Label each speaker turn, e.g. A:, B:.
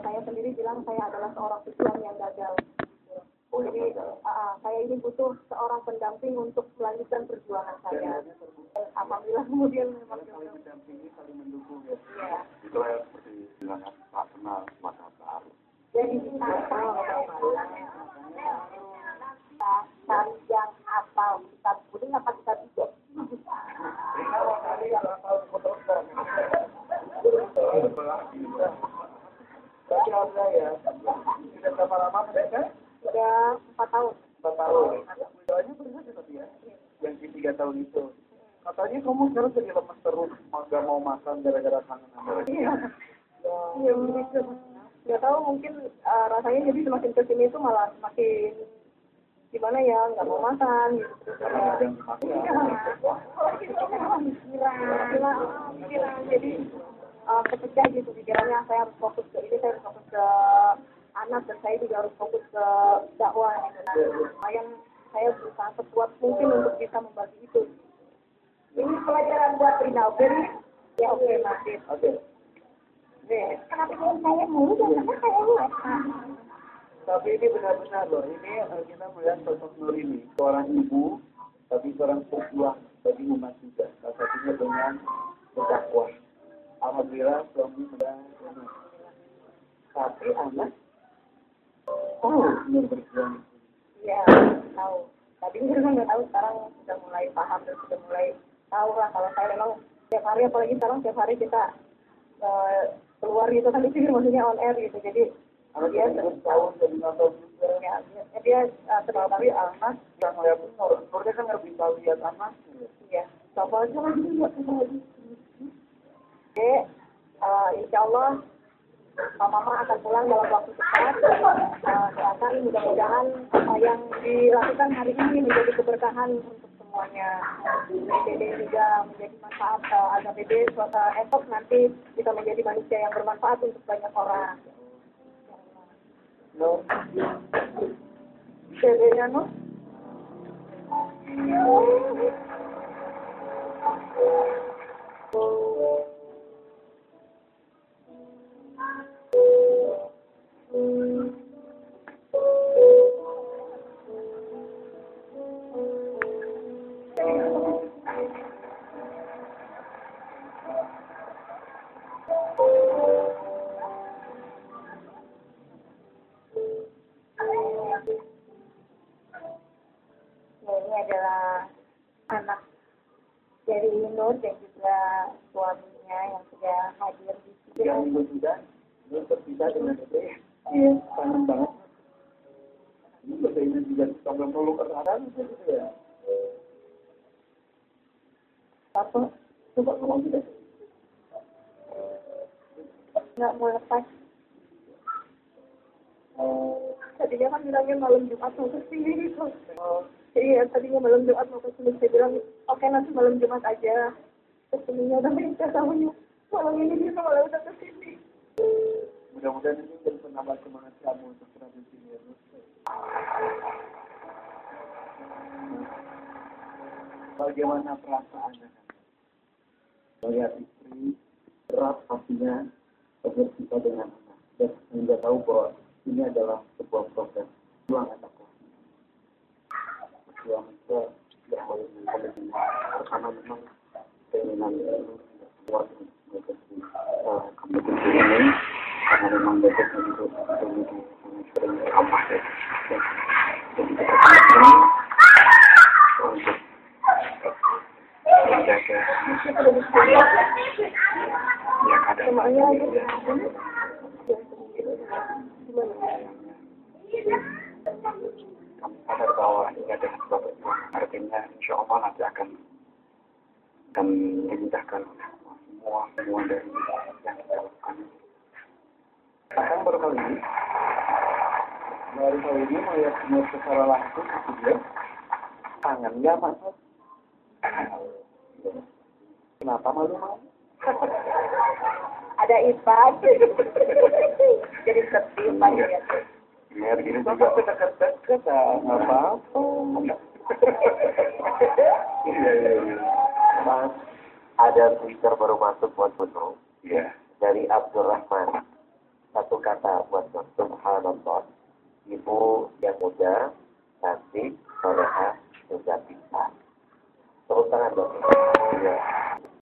A: saya sendiri bilang saya adalah seorang pejuang yang gagal. Jadi saya ini butuh seorang pendamping untuk melanjutkan perjuangan saya. Alhamdulillah kemudian memang
B: saling mendampingi, saling mendukung ya.
A: Iya.
B: Itu yang seperti bilang Pak kenal masa baru.
A: Jadi kita yang hafal kitab kuning apa kitab hijau?
B: Tapi ada ya, sudah berapa lama mereka?
A: Sudah 4 tahun.
B: 4 tahun. Soalnya benar ya tapi ya, yang di 3 tahun itu. Katanya kamu sekarang jadi lemes terus, nggak mau makan gara-gara kangen sama
A: Iya. Iya begitu. Nggak tahu mungkin rasanya jadi semakin kesini itu malah semakin gimana ya, nggak mau makan gitu.
B: karena ada yang
A: Gila. Jadi kepecah gitu pikirannya, saya harus fokus ke ini, saya harus fokus ke anak, dan saya juga harus fokus ke dakwah gitu. Yang saya berusaha sekuat mungkin untuk bisa membagi itu. Ini pelajaran buat Rina, oke? Ya oke, Masih.
B: Oke.
A: Kenapa saya mulu dan kenapa saya luas?
B: Tapi ini benar-benar loh, ini kita melihat sosok Nur ini, seorang ibu, tapi seorang pejuang bagi umat juga. Salah satunya dengan berdakwah. Alhamdulillah suami sudah anak. Tapi anak tahu Nur berjuang.
A: Iya, tahu. Tadi memang nggak tahu, sekarang sudah mulai paham dan sudah mulai tahu lah kalau saya memang setiap hari, apalagi sekarang setiap hari kita keluar gitu kan, itu maksudnya on air gitu. Jadi dia
B: tahun jadi nonton juga.
A: Ya, dia
B: Tapi anak yang melihat Nur, Nurnya kan nggak bisa lihat anak.
A: Iya.
B: Sama aja lagi lihat lagi.
A: Oke, insya Allah Mama akan pulang dalam waktu cepat. Doakan mudah-mudahan apa yang dilakukan hari ini menjadi keberkahan untuk semuanya. PBD juga menjadi manfaat agar PBD esok nanti bisa menjadi manusia yang bermanfaat untuk banyak orang.
B: No.
A: PBD-nya no? Ini adalah anak dari Nur dan juga suaminya yang sudah hadir di sini.
B: Yang itu sudah, Nur terpisah dengan Dede.
A: Iya.
B: Kangen banget. Ini Dedenya juga sampai meluk ke sana gitu ya.
A: Apa? Coba ngomong gitu. Nggak mau lepas. Tadinya kan bilangnya malam Jumat mau kesini gitu. Iya, tadinya malam Jumat mau kesini. Saya bilang, oke nanti malam Jumat aja. Kesininya udah minta tahunya. Malam ini bisa malah udah kesini.
B: Mudah-mudahan ini jadi penambah semangat kamu untuk berada di sini. Bagaimana perasaannya? Melihat istri, berat pastinya bersama dengan anak. Dan sehingga tahu bahwa ini adalah sebuah proses juang anakku. Juang itu yang paling penting. Karena memang keinginan itu kuat untuk kompetisi ini. Karena memang besok untuk sering ramah ya. Jadi kita komitmen untuk menjaga yang ada. Kami sadar bahwa ini adalah sebuah perjuangan, artinya insya Allah nanti akan dimudahkan semua dari yang kita lakukan. Bahkan baru kali ini melihat Nur secara langsung dia kangen nggak masuk? Kenapa malu?
A: Ada Ipan. Jadi sedih banget ya.
B: Ya begini juga dekat-dekat nggak apa-apa. Iya. Mas, ada Twitter baru masuk buat foto. Iya. Dari Abdurrahman.
C: satu kata buat subhanallah. Ibu yang muda, cantik, soleha, juga pintar. Tepuk tangan dong. Ya.